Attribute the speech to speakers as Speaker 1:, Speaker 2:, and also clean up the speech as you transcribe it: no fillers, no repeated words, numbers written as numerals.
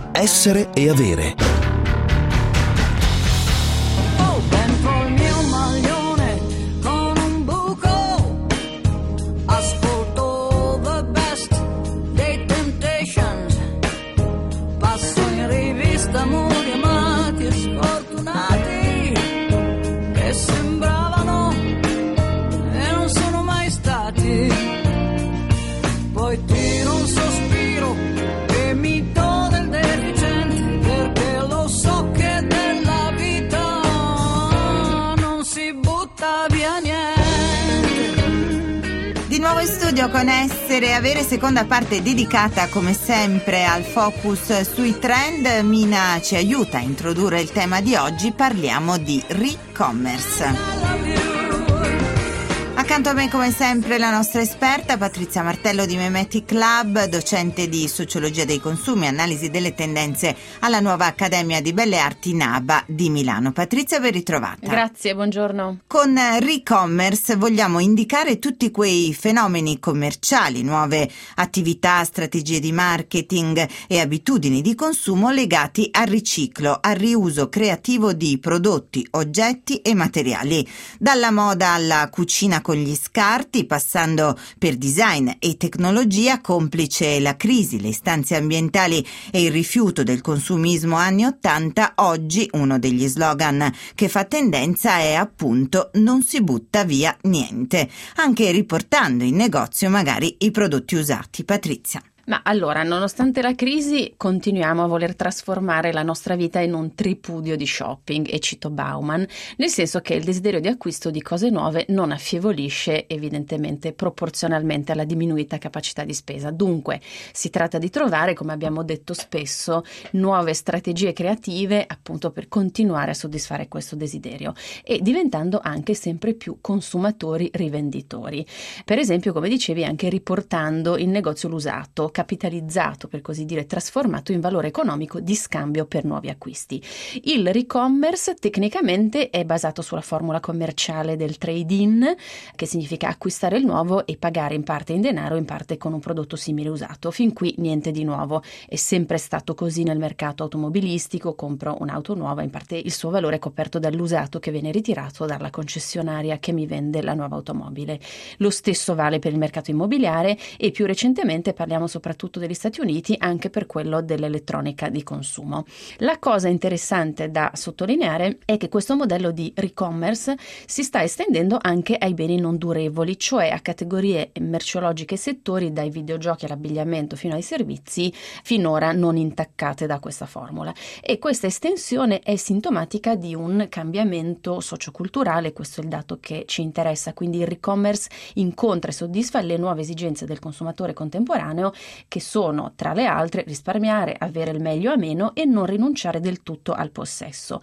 Speaker 1: Essere e avere.
Speaker 2: Dentro il mio maglione con un buco ascolto the best dei Temptations, passo in rivista amori amati e sfortunati che sembravano e non sono mai stati. Poi tiro un sospiro e mi do del deficiente, perché lo so che della vita non si butta via niente.
Speaker 3: Di nuovo in studio con Essere e Avere, seconda parte dedicata come sempre al focus sui trend. Mina ci aiuta a introdurre il tema di oggi, parliamo di re-commerce. Accanto a me come sempre la nostra esperta Patrizia Martello di Memetic Lab, docente di Sociologia dei Consumi e Analisi delle Tendenze alla Nuova Accademia di Belle Arti NABA di Milano. Patrizia, ben ritrovata.
Speaker 4: Grazie, buongiorno.
Speaker 3: Con re-commerce vogliamo indicare tutti quei fenomeni commerciali, nuove attività, strategie di marketing e abitudini di consumo legati al riciclo, al riuso creativo di prodotti, oggetti e materiali. Dalla moda alla cucina con gli scarti, passando per design e tecnologia, complice la crisi, le istanze ambientali e il rifiuto del consumismo anni '80, oggi uno degli slogan che fa tendenza è appunto non si butta via niente, anche riportando in negozio magari i prodotti usati. Patrizia.
Speaker 4: Ma allora, nonostante la crisi, continuiamo a voler trasformare la nostra vita in un tripudio di shopping, e cito Bauman, nel senso che il desiderio di acquisto di cose nuove non affievolisce evidentemente proporzionalmente alla diminuita capacità di spesa. Dunque, si tratta di trovare, come abbiamo detto spesso, nuove strategie creative appunto per continuare a soddisfare questo desiderio e diventando anche sempre più consumatori rivenditori. Per esempio, come dicevi, anche riportando in negozio l'usato, capitalizzato, per così dire, trasformato in valore economico di scambio per nuovi acquisti. Il re-commerce tecnicamente è basato sulla formula commerciale del trade-in, che significa acquistare il nuovo e pagare in parte in denaro, in parte con un prodotto simile usato. Fin qui niente di nuovo, è sempre stato così nel mercato automobilistico: compro un'auto nuova, in parte il suo valore è coperto dall'usato che viene ritirato dalla concessionaria che mi vende la nuova automobile. Lo stesso vale per il mercato immobiliare e più recentemente parliamo soprattutto degli Stati Uniti anche per quello dell'elettronica di consumo. La cosa interessante da sottolineare è che questo modello di re-commerce si sta estendendo anche ai beni non durevoli, cioè a categorie merceologiche e settori, dai videogiochi all'abbigliamento fino ai servizi, finora non intaccate da questa formula. E questa estensione è sintomatica di un cambiamento socioculturale, questo è il dato che ci interessa. Quindi il re-commerce incontra e soddisfa le nuove esigenze del consumatore contemporaneo, che sono, tra le altre, risparmiare, avere il meglio a meno e non rinunciare del tutto al possesso.